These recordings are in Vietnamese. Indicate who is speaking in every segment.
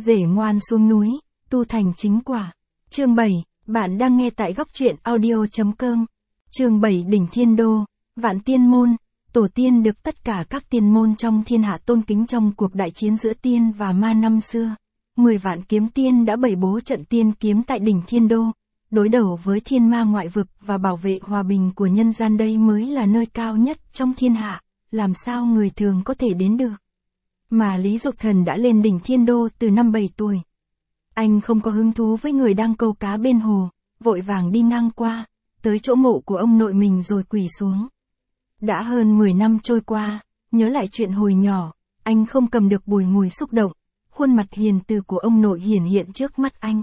Speaker 1: Rể ngoan xuống núi, tu thành chính quả. Chương 7, bạn đang nghe tại góc truyện audio.com. Chương 7 Đỉnh Thiên Đô, Vạn Tiên Môn, tổ tiên được tất cả các tiên môn trong thiên hạ tôn kính trong cuộc đại chiến giữa tiên và ma năm xưa. 10 vạn kiếm tiên đã bày bố trận tiên kiếm tại đỉnh Thiên Đô, đối đầu với thiên ma ngoại vực và bảo vệ hòa bình của nhân gian. Đây mới là nơi cao nhất trong thiên hạ, làm sao người thường có thể đến được. Mà Lý Dục Thần đã lên đỉnh Thiên Đô từ năm 7 tuổi. Anh không có hứng thú với người đang câu cá bên hồ, vội vàng đi ngang qua, tới chỗ mộ của ông nội mình rồi quỳ xuống. Đã hơn 10 năm trôi qua, nhớ lại chuyện hồi nhỏ, anh không cầm được bùi ngùi xúc động, khuôn mặt hiền từ của ông nội hiển hiện trước mắt anh.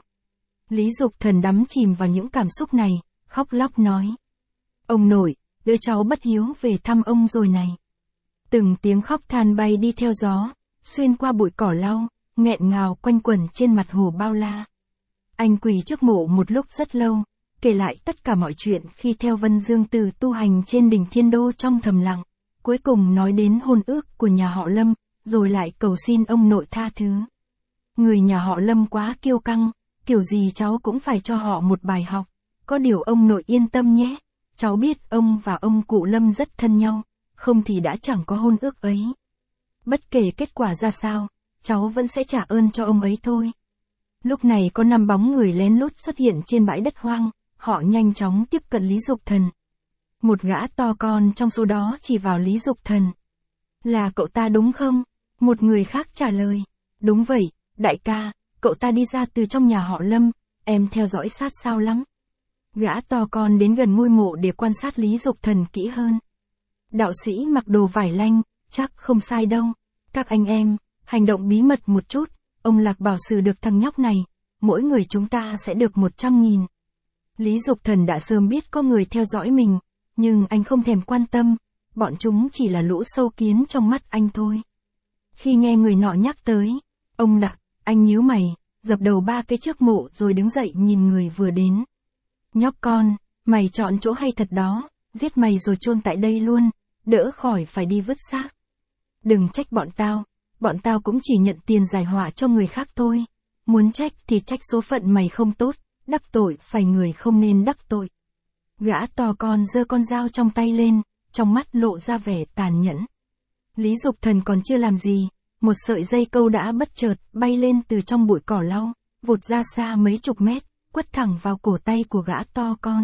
Speaker 1: Lý Dục Thần đắm chìm vào những cảm xúc này, khóc lóc nói. Ông nội, đứa cháu bất hiếu về thăm ông rồi này. Từng tiếng khóc than bay đi theo gió, xuyên qua bụi cỏ lau, nghẹn ngào quanh quẩn trên mặt hồ bao la. Anh quỳ trước mộ một lúc rất lâu, kể lại tất cả mọi chuyện khi theo Vân Dương Tử tu hành trên đỉnh Thiên Đô trong thầm lặng, cuối cùng nói đến hôn ước của nhà họ Lâm, rồi lại cầu xin ông nội tha thứ. Người nhà họ Lâm quá kiêu căng, kiểu gì cháu cũng phải cho họ một bài học, có điều ông nội yên tâm nhé, cháu biết ông và ông cụ Lâm rất thân nhau, không thì đã chẳng có hôn ước ấy. Bất kể kết quả ra sao, cháu vẫn sẽ trả ơn cho ông ấy thôi. Lúc này có 5 bóng người lén lút xuất hiện trên bãi đất hoang, họ nhanh chóng tiếp cận Lý Dục Thần. Một gã to con trong số đó chỉ vào Lý Dục Thần. Là cậu ta đúng không? Một người khác trả lời. Đúng vậy, đại ca, cậu ta đi ra từ trong nhà họ Lâm, em theo dõi sát sao lắm. Gã to con đến gần ngôi mộ để quan sát Lý Dục Thần kỹ hơn. Đạo sĩ mặc đồ vải lanh, chắc không sai đâu. Các anh em, hành động bí mật một chút, ông Lạc Bảo xử được thằng nhóc này, mỗi người chúng ta sẽ được 100.000. Lý Dục Thần đã sớm biết có người theo dõi mình, nhưng anh không thèm quan tâm, bọn chúng chỉ là lũ sâu kiến trong mắt anh thôi. Khi nghe người nọ nhắc tới, ông Lạc, anh nhíu mày, dập đầu 3 cái trước mộ rồi đứng dậy nhìn người vừa đến. Nhóc con, mày chọn chỗ hay thật đó, giết mày rồi chôn tại đây luôn, đỡ khỏi phải đi vứt xác. Đừng trách bọn tao cũng chỉ nhận tiền giải họa cho người khác thôi. Muốn trách thì trách số phận mày không tốt, đắc tội phải người không nên đắc tội. Gã to con giơ con dao trong tay lên, trong mắt lộ ra vẻ tàn nhẫn. Lý Dục Thần còn chưa làm gì, một sợi dây câu đã bất chợt bay lên từ trong bụi cỏ lau, vụt ra xa mấy chục mét, quất thẳng vào cổ tay của gã to con.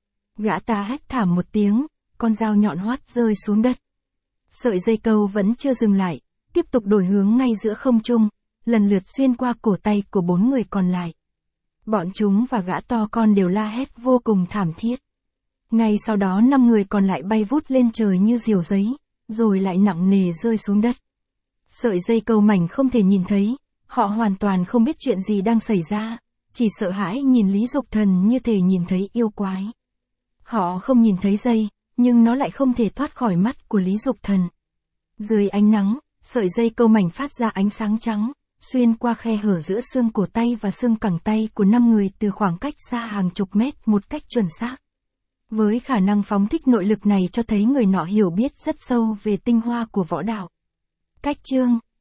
Speaker 1: Gã ta hét thảm một tiếng, con dao nhọn hoắt rơi xuống đất. Sợi dây câu vẫn chưa dừng lại, tiếp tục đổi hướng ngay giữa không trung, lần lượt xuyên qua cổ tay của 4 người còn lại. Bọn chúng và gã to con đều la hét vô cùng thảm thiết. Ngay sau đó 5 người còn lại bay vút lên trời như diều giấy, rồi lại nặng nề rơi xuống đất. Sợi dây câu mảnh không thể nhìn thấy, họ hoàn toàn không biết chuyện gì đang xảy ra, chỉ sợ hãi nhìn Lý Dục Thần như thể nhìn thấy yêu quái. Họ không nhìn thấy dây, nhưng nó lại không thể thoát khỏi mắt của Lý Dục Thần. Dưới ánh nắng, sợi dây câu mảnh phát ra ánh sáng trắng, xuyên qua khe hở giữa xương cổ tay và xương cẳng tay của 5 người từ khoảng cách xa hàng chục mét một cách chuẩn xác. Với khả năng phóng thích nội lực này cho thấy người nọ hiểu biết rất sâu về tinh hoa của võ đạo. Cách chương